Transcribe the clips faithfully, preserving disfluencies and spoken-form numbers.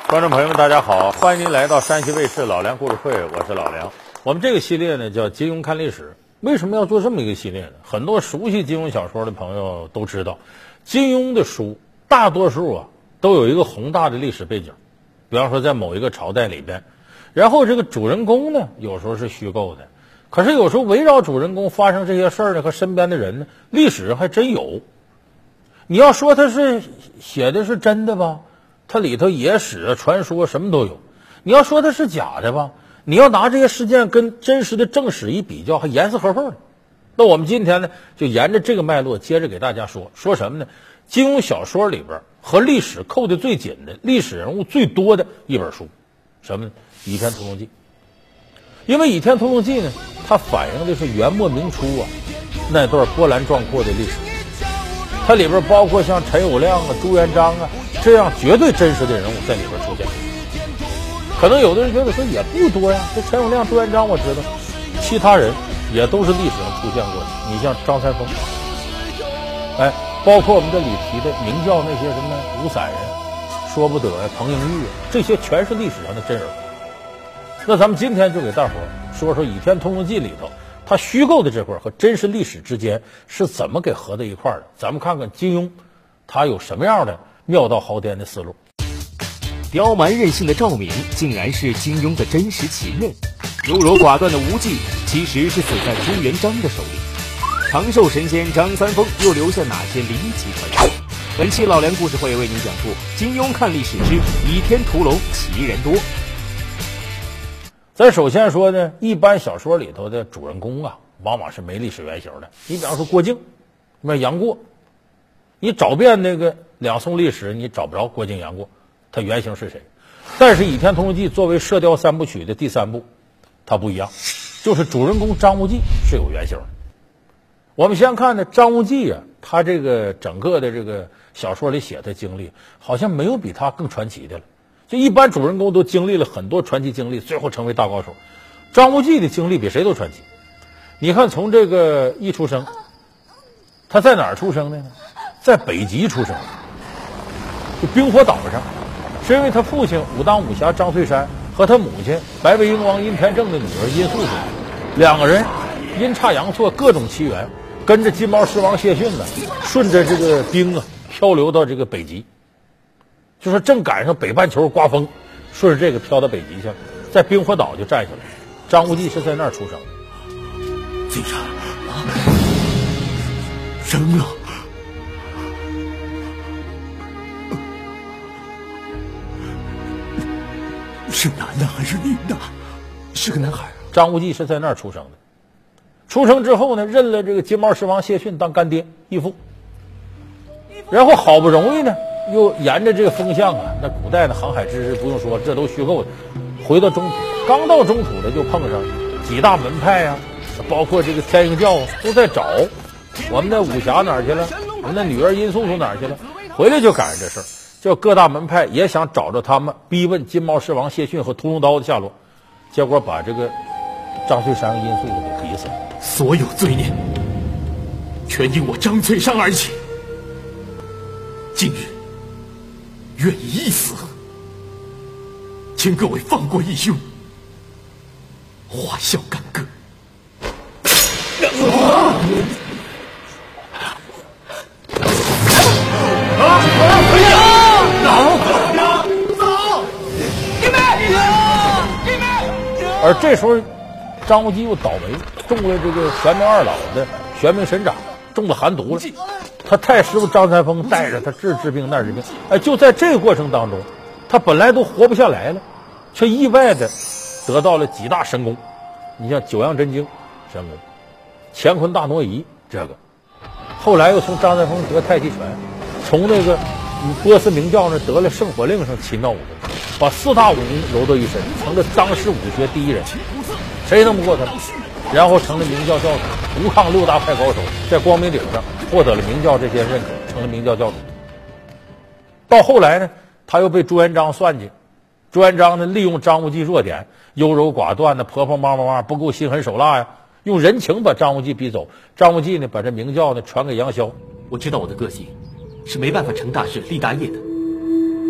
观众朋友们，大家好，欢迎您来到山西卫视老梁故事会，我是老梁。我们这个系列呢叫金庸看历史。为什么要做这么一个系列呢？很多熟悉金庸小说的朋友都知道，金庸的书大多数啊都有一个宏大的历史背景，比方说在某一个朝代里边，然后这个主人公呢有时候是虚构的，可是有时候围绕主人公发生这些事儿呢和身边的人呢，历史上还真有。你要说他是写的是真的吧，它里头野史传说什么都有。你要说它是假的吧，你要拿这些事件跟真实的正史一比较，还严丝合缝的。那我们今天呢就沿着这个脉络接着给大家说说什么呢？金庸小说里边和历史扣得最紧的，历史人物最多的一本书，什么呢？《倚天屠龙记》。因为《倚天屠龙记》呢，它反映的是元末明初啊那段波澜壮阔的历史，它里边包括像陈友谅啊、朱元璋啊这样绝对真实的人物在里边出现。可能有的人觉得说也不多呀，这陈友谅、朱元璋我知道，其他人也都是历史上出现过的。你像张三丰，哎，包括我们这里提的明教那些什么吴散人、说不得呀、彭英玉，这些全是历史上的真人。那咱们今天就给大伙说说《倚天屠龙记》里头它虚构的这块和真实历史之间是怎么给合在一块的。咱们看看金庸他有什么样的妙道豪颠的思路。 刁蛮任性的赵敏竟然是金庸的真实情人，优柔寡断的无忌其实是死在朱元璋的手里。长寿神仙张三丰又留下哪些离奇传说？本期老梁故事会为您讲述金庸看历史之倚天屠龙奇人多。 咱首先说呢，一般小说里头的主人公啊往往是没历史原型的。你比方说郭靖，那杨过，你找遍那个两宋历史你找不着郭靖杨过他原型是谁。但是《倚天屠龙记》作为射雕三部曲的第三部，它不一样，就是主人公张无忌是有原型的。我们先看呢，张无忌啊，他这个整个的这个小说里写的经历好像没有比他更传奇的了。就一般主人公都经历了很多传奇经历，最后成为大高手，张无忌的经历比谁都传奇。你看从这个一出生，他在哪儿出生的呢？在北极出生，就冰火岛上，是因为他父亲武当武侠张翠山和他母亲白眉鹰王殷天正的女儿殷素素，两个人阴差阳错各种奇缘，跟着金毛狮王谢逊呢，顺着这个冰啊漂流到这个北极。就说正赶上北半球刮风，顺着这个飘到北极去了，在冰火岛就站下来。张无忌是在那儿出生的。 竟然啊，生了。是男的还是女的？是个男孩。 张无忌是在那儿出生的。出生之后呢，认了这个金毛狮王谢逊当干爹义父，然后好不容易呢又沿着这个风向啊，那古代的航海知识不用说，这都虚构的。回到中土，刚到中土呢，就碰上几大门派啊，包括这个天鹰教啊，都在找我们的武侠哪儿去了，我们的女儿殷素素哪儿去了。回来就赶上这事儿，叫各大门派也想找着他们，逼问金毛狮王谢逊和屠龙刀的下落，结果把这个张翠山和殷素素给逼死了。 所有罪孽全因我张翠山而起，今日愿以一死，请各位放过义兄，化笑干戈。 而这时候张无忌又倒霉，中了这个玄冥二老的玄冥神掌，中了寒毒了。他太师傅张三丰带着他治治病那儿治病，哎，就在这个过程当中，他本来都活不下来了，却意外的得到了几大神功。你像九阳真经神功，乾坤大挪移这个，后来又从张三丰得太极拳，从那个波斯明教那得了圣火令上奇妙武功，把四大武功揉到一身，成了当时武学第一人，谁弄不过他？然后成了明教教主，独抗六大派高手，在光明顶上获得了明教这些认可，成了明教教主。到后来呢，他又被朱元璋算计，朱元璋呢利用张无忌弱点，优柔寡断的婆婆妈妈妈不够心狠手辣呀，用人情把张无忌逼走。张无忌呢把这明教呢传给杨逍。 我知道我的个性是没办法成大事立大业的，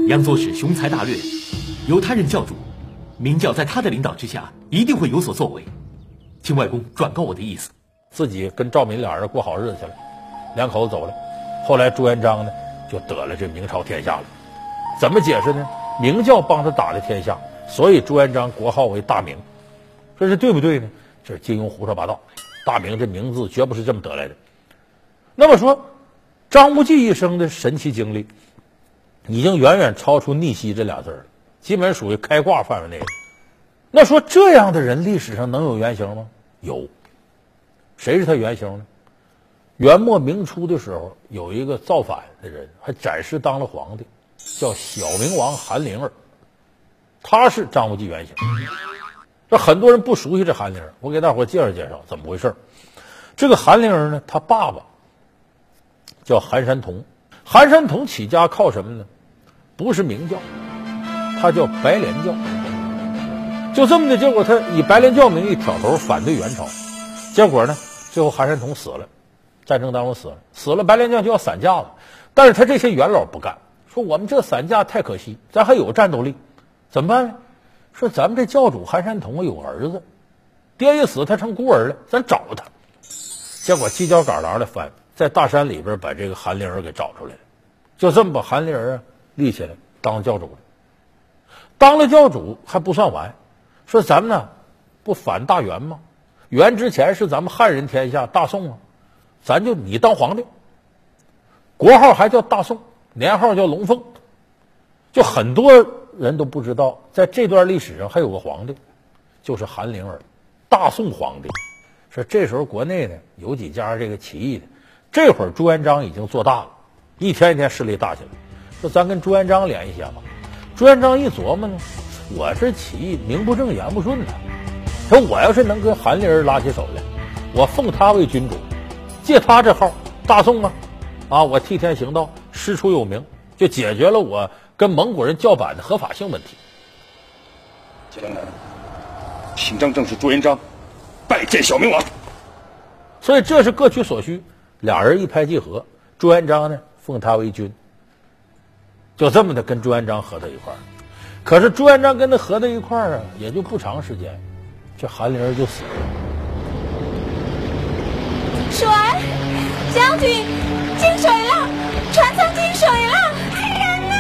杨左使雄才大略，由他任教主，明教在他的领导之下一定会有所作为，请外公转告我的意思。 自己跟赵敏俩人过好日子去了，两口子走了。后来朱元璋呢就得了这明朝天下了。怎么解释呢？明教帮他打了天下，所以朱元璋国号为大明。这是对不对呢？这是金庸胡说八道。大明这名字绝不是这么得来的。那么说张无忌一生的神奇经历已经远远超出逆袭这俩字了，基本属于开挂范围内的。那说这样的人历史上能有原型吗？有。谁是他原型呢？元末明初的时候，有一个造反的人还暂时当了皇帝，叫小明王韩灵儿，他是张无忌原型。这很多人不熟悉这韩灵儿，我给大伙介绍介绍怎么回事。这个韩灵儿呢，他爸爸叫韩山童，韩山童起家靠什么呢？不是明教，他叫白莲教。就这么的结果，他以白莲教名义挑头反对元朝，结果呢，最后韩山童死了，战争当中死了，死了白莲教就要散架了。但是他这些元老不干，说我们这散架太可惜，咱还有战斗力，怎么办呢？说咱们这教主韩山童有儿子，爹一死他成孤儿了，咱找他。结果犄角旮旯的翻，在大山里边把这个韩灵儿给找出来了，就这么把韩灵儿啊立起来当了教主了。当了教主还不算完，说咱们呢不反大元吗？元之前是咱们汉人天下，大宋啊，咱就你当皇帝，国号还叫大宋，年号叫龙凤。就很多人都不知道，在这段历史上还有个皇帝，就是韩灵儿，大宋皇帝。说这时候国内呢有几家这个起义的，这会儿朱元璋已经做大了，一天一天势力大起来。说咱跟朱元璋联系一下吧。朱元璋一琢磨呢，我这起义名不正言不顺的，说我要是能跟韩灵儿拉起手来，我奉他为君主，借他这号大宋啊，啊，我替天行道，师出有名，就解决了我跟蒙古人叫板的合法性问题。 将来，请张正是朱元璋拜见小明王。 所以这是各取所需，俩人一拍即合。朱元璋呢奉他为君，就这么的跟朱元璋合在一块儿。可是朱元璋跟他合在一块儿啊，也就不长时间，这韩灵儿就死了。 水，将军进水了，船舱进水了！人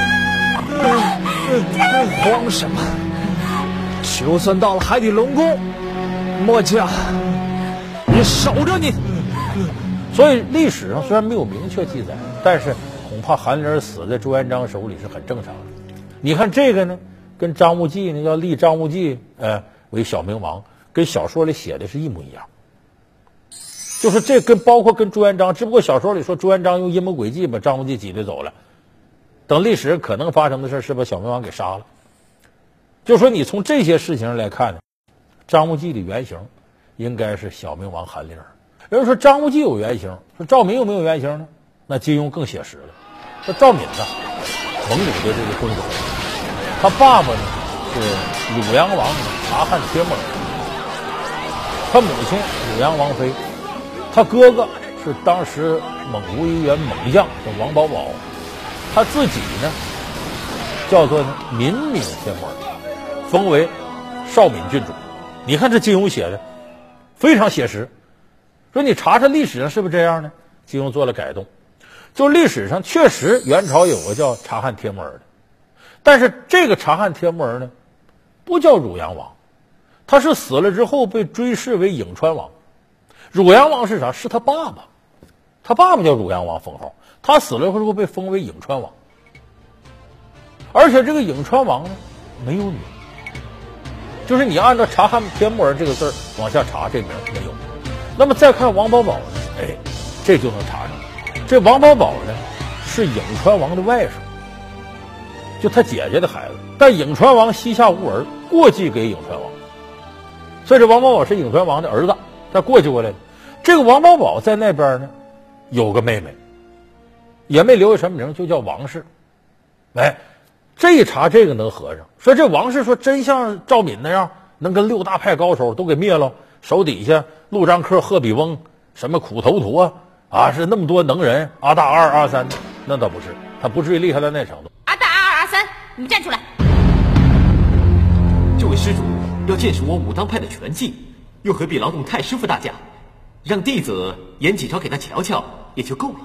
呐！ 慌什么？就算到了海底龙宫，末将也守着你。 所以历史上虽然没有明确记载，但是恐怕韩灵儿死在朱元璋手里是很正常的。你看这个呢，跟张无忌呢要立张无忌呃为小明王，跟小说里写的是一模一样。就是这跟包括跟朱元璋，只不过小说里说朱元璋用阴谋诡计把张无忌挤兑走了，等历史可能发生的事是把小明王给杀了。就说你从这些事情上来看呢，张无忌的原型应该是小明王韩灵儿。有人说张无忌有原型，说赵敏有没有原型呢？那金庸更写实了。说赵敏呢，蒙古的这个公主，他爸爸呢是鲁阳王察罕帖木儿，他母亲鲁阳王妃，他哥哥是当时蒙古一员猛将叫王保保，他自己呢叫做呢敏敏帖木儿，封为少敏郡主。你看这金庸写的非常写实。说你查查历史上是不是这样呢？金庸做了改动，就历史上确实元朝有个叫察罕帖木儿的，但是这个察罕帖木儿呢不叫汝阳王，他是死了之后被追谥为颍川王。汝阳王是啥？是他爸爸，他爸爸叫汝阳王封号，他死了之后被封为颍川王。而且这个颍川王呢没有女，就是你按照察罕帖木儿这个字往下查，这名没有。那么再看王保保呢，哎，这就能查上。这王保保呢是颍川王的外甥，就他姐姐的孩子，但颍川王膝下无儿，过继给颍川王，所以这王保保是颍川王的儿子，他过继过来的。这个王保保在那边呢有个妹妹，也没留下什么名，就叫王氏。哎，这一查这个能合上，说这王氏说真像赵敏那样，能跟六大派高手都给灭了，手底下陆章克、贺比翁、什么苦头陀啊，是那么多能人，阿大二、阿三，那倒不是，他不至于厉害到那程度。 阿大二、阿三。 你们站出来！ 这位施主要见识我武当派的拳技，又何必劳动太师傅大驾？让弟子演几招给他瞧瞧也就够了。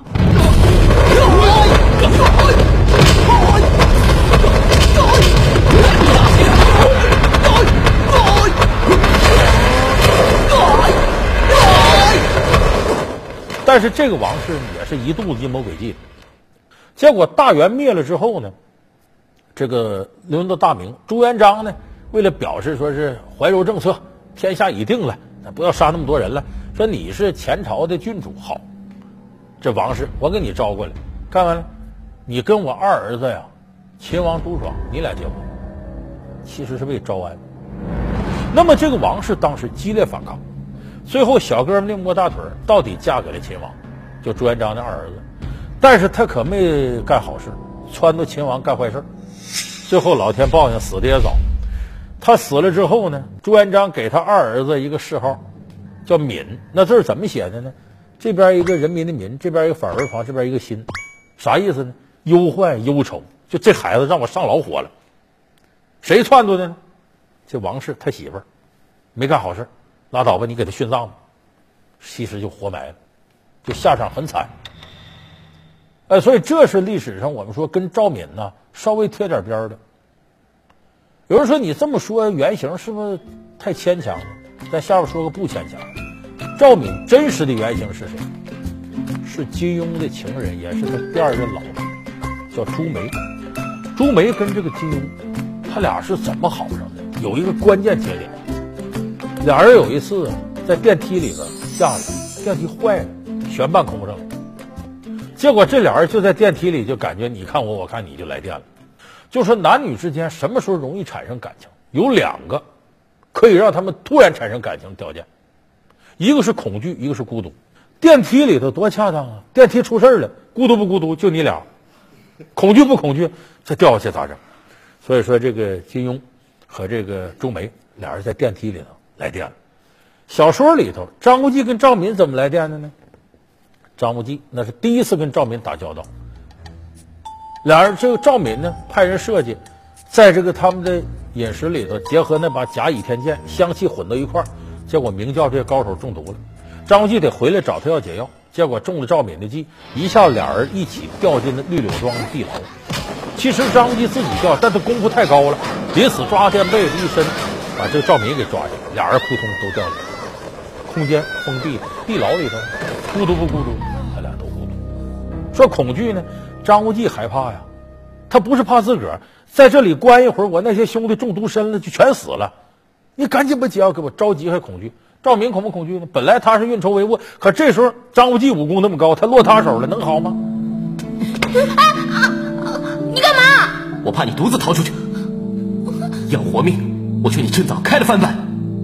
但是这个王氏也是一肚子阴谋诡计的。结果大元灭了之后呢，这个轮到大明，朱元璋呢，为了表示说是怀柔政策，天下已定了，不要杀那么多人了，说你是前朝的君主，好，这王氏我给你招过来，干完了，你跟我二儿子呀，秦王朱爽，你俩结婚，其实是为招安。那么这个王氏当时激烈反抗，最后小哥们另摸大腿，到底嫁给了秦王，就朱元璋的二儿子。但是他可没干好事，撺掇秦王干坏事。最后老天报应，死的也早。他死了之后呢，朱元璋给他二儿子一个谥号，叫闵。那字怎么写的呢？这边一个人民的民，这边一个反文旁，这边一个心，啥意思呢？忧患忧愁，就这孩子让我上老火了。谁撺掇的呢？这王氏他媳妇儿，没干好事，拉倒吧，你给他殉葬吧，其实就活埋了，就下场很惨。哎，所以这是历史上我们说跟赵敏呢稍微贴点边的。有人说你这么说原型是不是太牵强了？在下边说个不牵强。赵敏真实的原型是谁？是金庸的情人，也是他第二任老婆，叫朱梅。朱梅跟这个金庸，他俩是怎么好上的？有一个关键节点，俩人有一次在电梯里边下来，电梯坏了，悬半空上了。结果这俩人就在电梯里就感觉你看我我看你，就来电了。就说男女之间什么时候容易产生感情，有两个可以让他们突然产生感情的条件，一个是恐惧，一个是孤独。电梯里头多恰当啊，电梯出事了，孤独不孤独就你俩，恐惧不恐惧这掉下去咋整？所以说这个金庸和这个朱梅俩人在电梯里头来电了。小说里头张无忌跟赵敏怎么来电的呢？张无忌那是第一次跟赵敏打交道，俩人这个赵敏呢派人设计，在这个他们的饮食里头结合那把假倚天剑，香气混到一块儿，结果明教这些高手中毒了。张无忌得回来找他要解药，结果中了赵敏的计，一下俩人一起掉进了绿柳庄的地牢。其实张无忌自己掉，但他功夫太高了，临死抓垫背一伸，把这个赵敏给抓下来，俩人扑通都掉下来。空间封闭，地牢里头，孤独不孤独？他俩都孤独。说恐惧呢，张无忌害怕呀，他不是怕自个儿在这里关一会儿，我那些兄弟中毒身了就全死了，你赶紧把解药给我，着急还恐惧。赵敏恐不恐惧呢？本来他是运筹帷幄，可这时候张无忌武功那么高，他落他手了，能好吗？ 啊啊！你干嘛？ 我怕你独自逃出去，要活命，我劝你趁早开了翻版。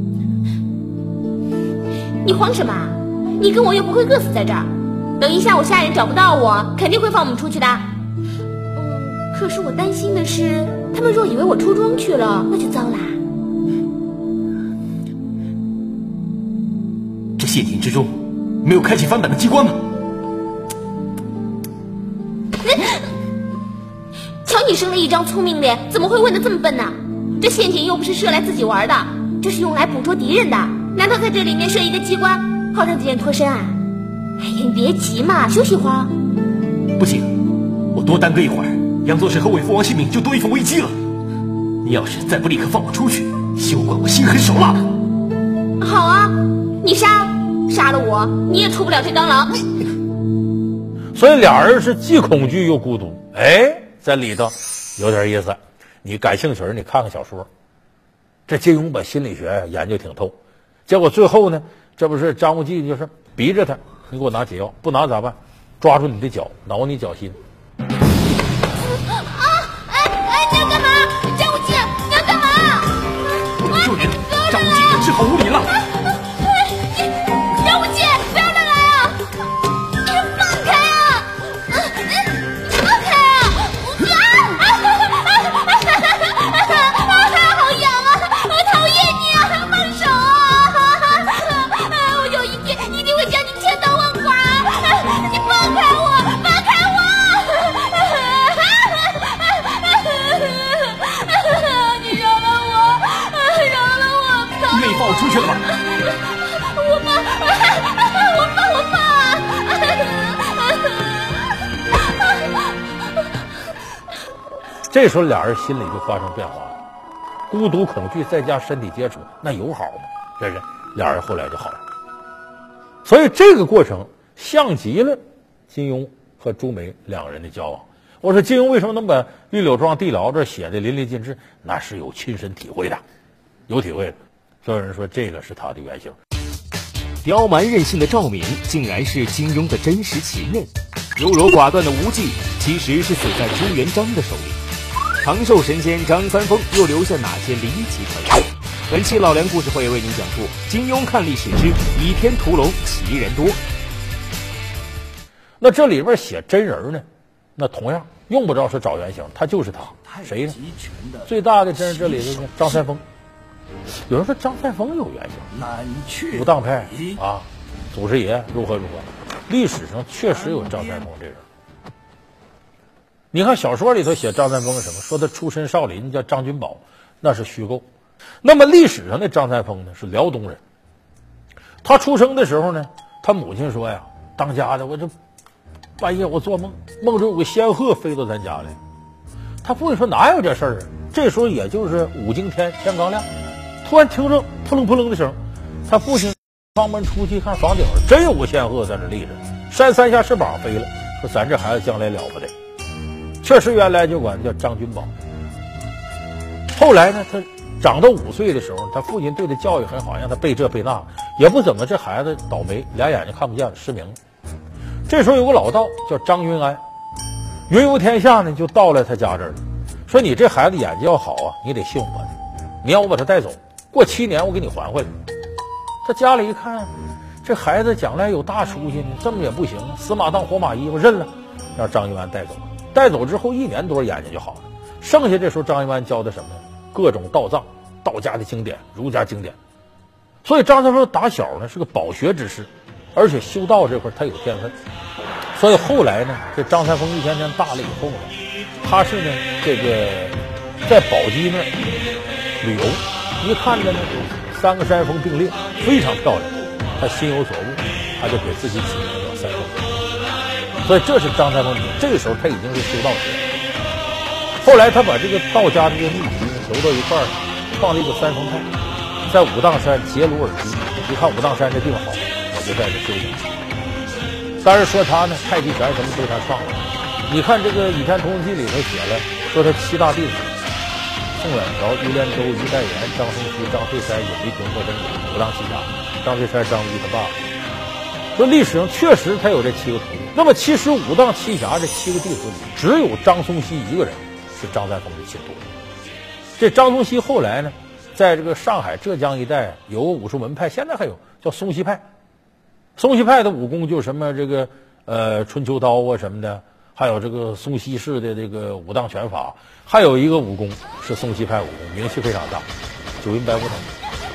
你慌什么？你跟我又不会饿死在这儿，等一下我下人找不到我，肯定会放我们出去的。嗯，可是我担心的是，他们若以为我出庄去了，那就糟啦。 这陷阱之中没有开启翻版的机关吗？ 瞧你生了一张聪明脸，怎么会问得这么笨呢？这陷阱又不是设来自己玩的，这是用来捕捉敌人的。难道在这里面设一个机关，好让敌人脱身啊？哎呀，你别急嘛，休息会儿。 不行，我多耽搁一会儿，杨作是和韦父王性命就多一份危机了。你要是再不立刻放我出去，休怪我心狠手辣的。 好啊，你杀杀了我，你也出不了这当牢。 所以俩人是既恐惧又孤独。哎，在里头有点意思，你感兴趣你看看小说。这金庸把心理学研究挺透，结果最后呢，这不是张无忌就是逼着他，你给我拿解药，不拿咋办？抓住你的脚，挠你脚心。 啊！哎哎，你要干嘛？张无忌，你要干嘛？ 不能救人，张无忌人质好无礼了。 张无忌，不要乱来啊！你放开啊！你放开啊！啊！好痒啊！我讨厌你啊！放手啊！我有一天一定会将你千刀万剐！你放开我！放开我！ 出去了吧？ 我爸，我爸，我爸！ 这时候俩人心里就发生变化了，孤独、恐惧再加身体接触，那有好吗？这是俩人后来就好了。所以这个过程像极了金庸和朱梅两人的交往。我说金庸为什么能把绿柳庄地牢这写的淋漓尽致？那是有亲身体会的，有体会的。所有人说这个是他的原型。 刁蛮任性的赵敏竟然是金庸的真实情人，优柔寡断的无忌其实是死在朱元璋的手里。长寿神仙张三丰又留下哪些离奇传说？本期老梁故事会为您讲述金庸看历史之倚天屠龙奇人多。 那这里边写真人呢，那同样用不着是找原型，他就是他。谁呢？最大的真人这里的张三丰。有人说张三丰有原型，武当派啊，祖师爷如何如何，历史上确实有张三丰这人。你看小说里头写张三丰是什么？说他出身少林，叫张君宝，那是虚构。那么历史上的张三丰呢，是辽东人。他出生的时候呢，他母亲说呀，当家的我这半夜我做梦，梦中有个仙鹤飞到咱家来。他父亲说哪有这事儿啊？这时候也就是五更天，天刚亮，突然听着扑棱扑棱的声，他父亲房门出去看房顶上真有个仙鹤在那立着，扇三下翅膀飞了，说咱这孩子将来了不得。确实原来就管叫张君宝。后来呢，他长到五岁的时候，他父亲对他教育很好，让他背这背那，也不怎么，这孩子倒霉，俩眼睛看不见了，失明了。这时候有个老道叫张云安，云游天下呢，就到了他家这儿，说你这孩子眼睛要好啊，你得信我的，你要我把他带走，过七年我给你还回来。他家里一看，这孩子将来有大出息呢，这么也不行，死马当活马医，我认了，让张云安带走。带走之后一年多眼睛就好了。剩下这时候张云安教的什么？各种道藏，道家的经典，儒家经典。所以张三丰打小呢是个饱学之士，而且修道这块他有天分。所以后来呢，这张三丰一天天大了以后呢，他是呢这个在宝鸡那儿旅游，一看着呢三个山峰并列，非常漂亮，他心有所悟，他就给自己起名叫三丰。所以这是张三丰，这个时候他已经是修道士。后来他把这个道家的这个秘籍揉到一块儿，创立一个三丰派，在武当山结庐而居。一看武当山这地方好，我就在这修行。当然说他呢，太极拳什么都是他创的。你看这个《倚天屠龙记》里头写了，说他七大弟子：宋远桥、于连州、于代言、张松溪、张翠山、尹丽萍和真武，武当七侠。张翠山、张仪他爸。说历史上确实他有这七个徒弟。那么其实武当七侠这七个弟子里，只有张松溪一个人是张三丰的亲徒弟。这张松溪后来呢，在这个上海、浙江一带有个武术门派，现在还有叫松溪派。松溪派的武功就是什么这个呃春秋刀啊什么的，还有这个松溪式的这个武当拳法，还有一个武功是松溪派武功，名气非常大，九阴白骨头。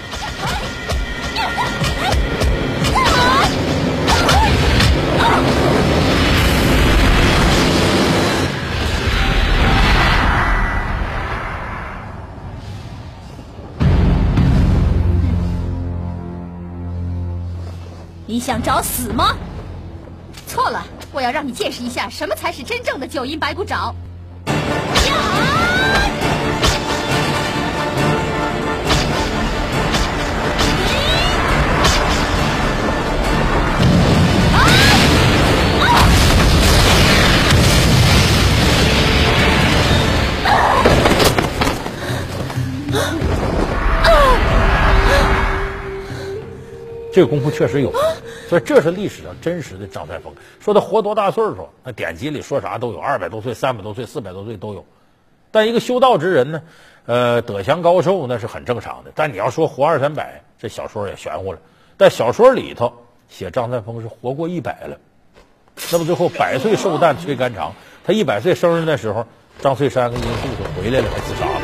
你想找死吗？错了，我要让你见识一下什么才是真正的九阴白骨爪。 这个功夫确实有，所以这是历史上真实的张三丰。说他活多大岁数，那典籍里说啥都有，二百多岁、三百多岁、四百多岁都有。但一个修道之人呢，呃，德强高寿那是很正常的。但你要说活二三百，这小说也玄乎了。但小说里头写张三丰是活过一百了，那么最后百岁寿诞催肝肠，他一百岁生日的时候，张翠山跟殷素就回来了，还自杀了。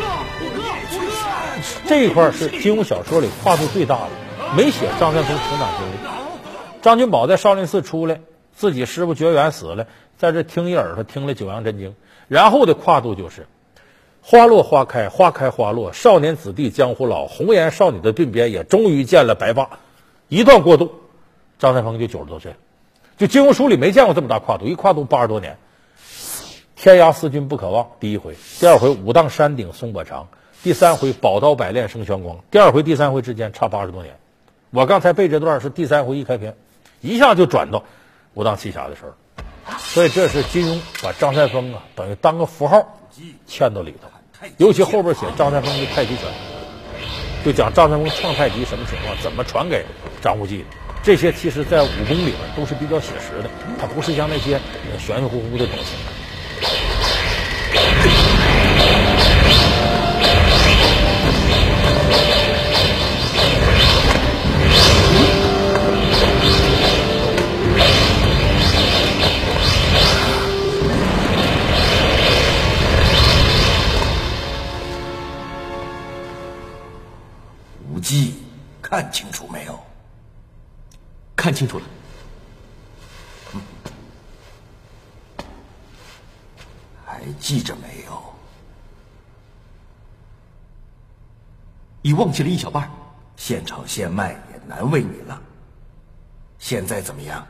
这一块是金庸小说里跨度最大的。没写张三丰成长经历。张君宝在少林寺出来，自己师傅绝缘死了，在这听一耳朵听了九阳真经，然后的跨度就是花落花开，花开花落，少年子弟江湖老，红颜少女的鬓边也终于见了白发。一段过渡，张三丰就九十多岁了。就金庸书里没见过这么大跨度，一跨度八十多年。天涯思君不可忘，第一回；第二回武当山顶松柏长；第三回宝刀百炼生玄光。第二回、第三回之间差八十多年。我刚才背这段是第三回一开篇，一下就转到武当七侠的事儿。所以这是金庸把张三丰啊等于当个符号嵌到里头，尤其后边写张三丰的太极拳，就讲张三丰创太极什么情况，怎么传给张无忌的。这些其实在武功里面都是比较写实的，它不是像那些玄玄乎乎的东西。 无忌，看清楚没有？ 看清楚了。 嗯，还记着没有？ 已忘记了一小半， 现炒现卖也难为你了。现在怎么样？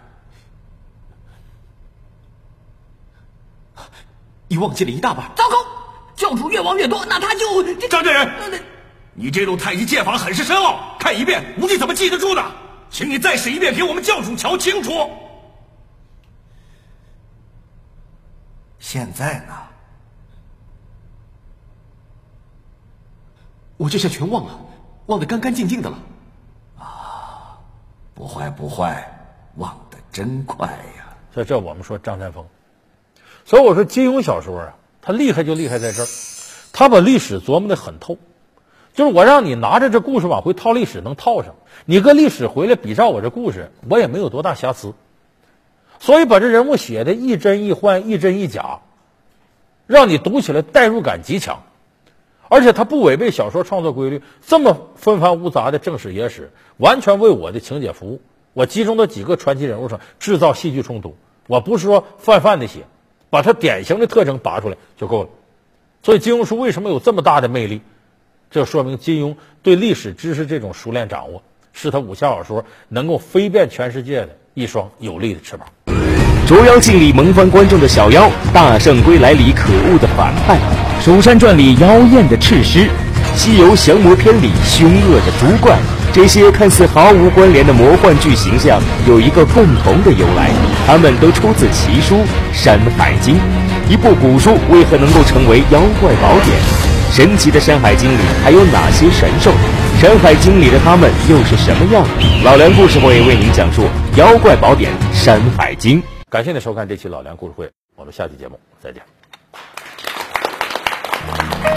已忘记了一大半。 糟糕，教主越忘越多，那他就…… 张真人，你这种太极剑法很是深奥，看一遍无忌怎么记得住的？请你再使一遍给我们教主瞧清楚。现在呢？ 我这下全忘了，忘得干干净净的了。 啊，不坏不坏，忘得真快呀！ 所以这我们说张三丰，所以我说金庸小说啊，他厉害就厉害在这儿，他把历史琢磨得很透。就是我让你拿着这故事往回套历史能套上，你跟历史回来比照我这故事，我也没有多大瑕疵。所以把这人物写的亦真亦幻，亦真亦假，让你读起来代入感极强。而且他不违背小说创作规律，这么纷繁无杂的正史野史，完全为我的情节服务。我集中到几个传奇人物上制造戏剧冲突，我不是说泛泛的写，把他典型的特征拔出来就够了。所以金庸书为什么有这么大的魅力？这说明金庸对历史知识这种熟练掌握，是他武侠小说能够飞遍全世界的一双有力的翅膀。 捉妖记里萌翻观众的小妖，大圣归来里可恶的反派，蜀山传里妖艳的赤狮，西游降魔篇里凶恶的猪怪，这些看似毫无关联的魔幻剧形象有一个共同的由来，它们都出自奇书《山海经》。一部古书为何能够成为妖怪宝典？神奇的《山海经》里还有哪些神兽？《山海经》里的他们又是什么样？老梁故事会为您讲述妖怪宝典《山海经》。 感谢您收看这期老梁故事会，我们下期节目再见。